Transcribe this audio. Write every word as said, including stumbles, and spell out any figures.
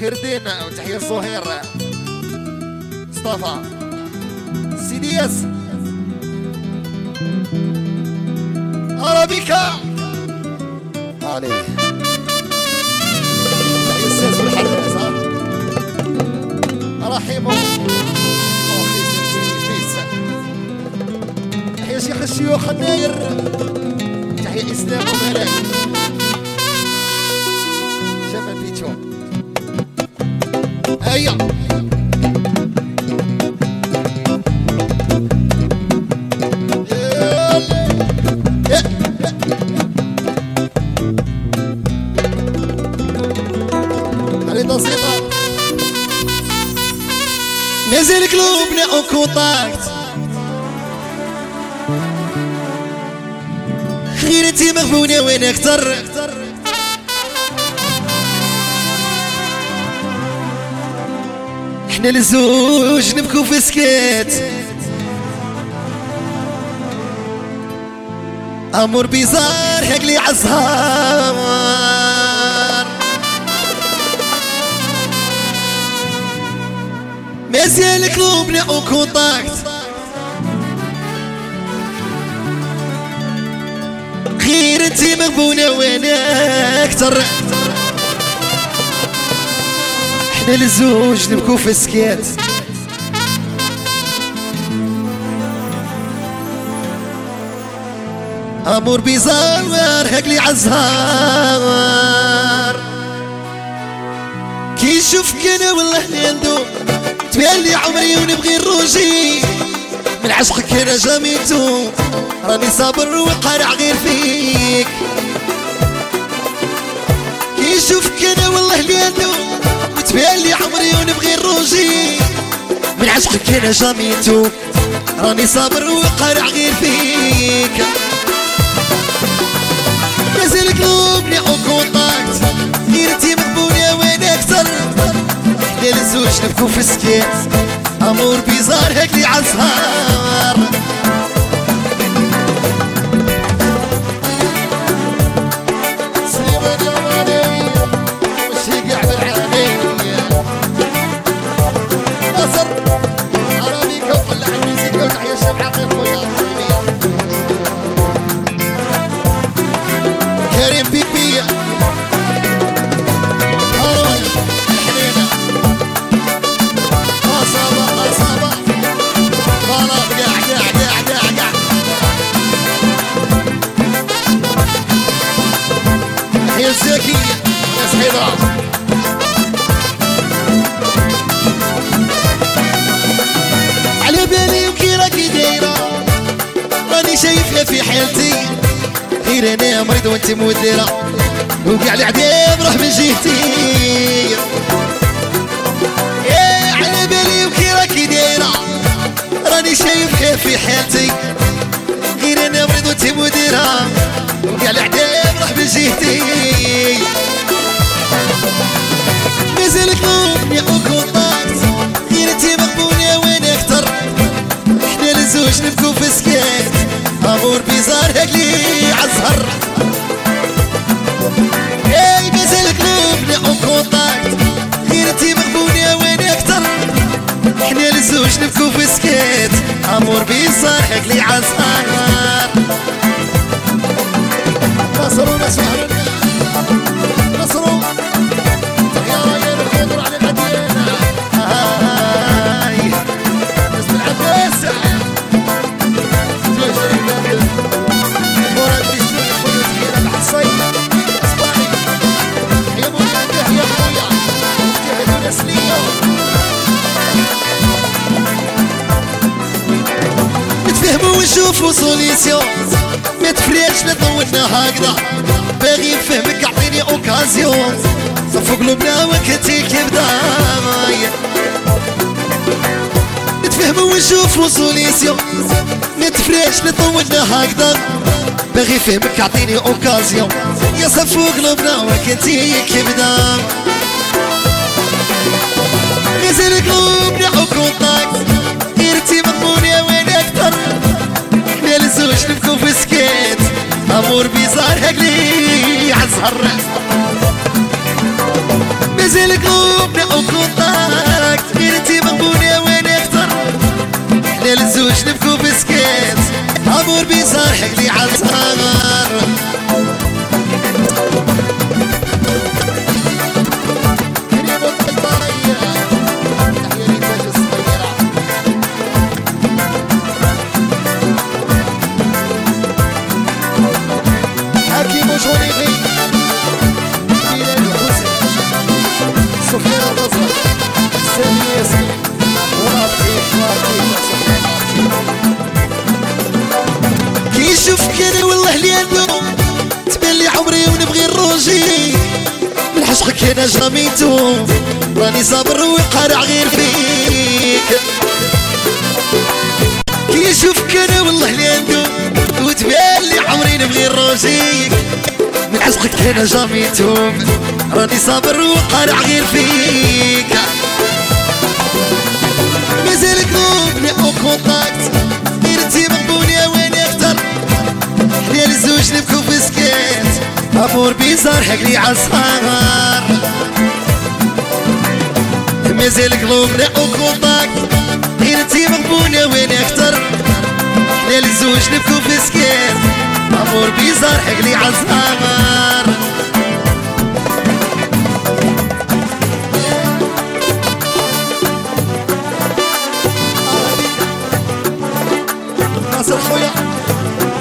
خير دين وتحية الصهير مصطفى سيدي ياس عربيكا عليه تحية الساس والحرس رحيمو تحية شيخ الشيوخ الناير تحية إسلام وملاك شباب بيتو هيا علي بسيطة نزل قلوبنا وكوطاكت خيرتي مغبونة وين اكتر احنا للزوج نبكو في سكات امور بيزار هقلي عالزهار مازال قلوبنا وكونتاكت غير انتي مغبونة وانا اكتر احنا للزوج نبكو في سكات امور بيزار هقلي عالزهار كي نشوفك انا والله ندوم تبان لي عمري ونبغي نروجي من عشقك انا جاميتو راني صابر وقارع غير فيك كي نشوفك انا والله ندوم تبان لي عمري ونبغي نروجي من عشقك انا جاميتو راني صابر وقارع غير فيك مازال قلوبني او كونتاكت غير انتي مقبولة وانا اكتر احنا للزوج نبكو في سكيت امور بيزار هكلي عالزهار سيبني يا مالي وشي قاع بالعاني نصر عربيكا وقلع الميزيكا وتحيا الشمعة غير خويا كريم بيك بيا هاروي الحنينة أصابة أصابة غلط قاع قاع قاع قاع قاع هي الزكية ناس حضرة على بالي وكي راكي دايرة راني شايفها في حالتي غير انا مريض وانت مديرة وقع العذاب روح من جهتي يا على بالي وكي راكي دايرة راني شايفها في حالتي غير انا مريض وانت مديرة وقع العذاب روح من جهتي مازال قلوبني وكونتاكت غير انتي مقبولة وانا اكتر احنا للزوج نبكو في سكات امور بيزار هقلي عالزهر اي مازال قلوبنا وكونتاكت غير انتي مقبولة وانا اكتر احنا للزوج نبكو في سكات امور بيزار هقلي عالزهر نصروا نسهر نصروا يا راير الخضر على العديانة هاي اسم العباس مراد بيسوي خويا صغير الحصي اصبعي يا مولاي يا خويا جهدوا نسلية نتفهموا ونشوفوا سوليسيون ما تفريش نطولنا هكذا باغي نفهمك اعطيني اوكازيون صفو قلوبنا وقتي كيبدا نتفهموا ونشوفوا سوليسيون ما تفريش نطولنا هكذا باغي فهمك اعطيني اوكازيون يا صفو قلوبنا وقتي كيبدا مازال قلوبنا وكونتاكت غير انتي مضمونة وانا اكتر احنا للزوج نبكو في سكيت امور بيزار هقلي عالزهر مازال قلوبنا وكونتاكت غير انتي مغبونة وين اكتر حنا للزوج نبكو بسكيت امور بيزار حقلي عالصغار كي شوفك انا والله ليالو تبان لي عمري ونبغي الروجي من عشقك انا جاميتو راني صابر وقارع غير فيك كي شوفك انا والله ليالو وتبان لي عمري نبغي الروجيك من عشقك انا جاميتو راني صابر وقارع غير فيك مازال قلوبني او كونتاكت غير انتي مغبونة وين اختر حنا للزوج نبكو في سكيت امور بيزار حقلي عالصغار مازال قلوبنا او كونتاكت غير انتي مغبونة وين اختر حنا للزوج نبكو في سكيت امور بيزار حقلي عالصغار ناصر خويا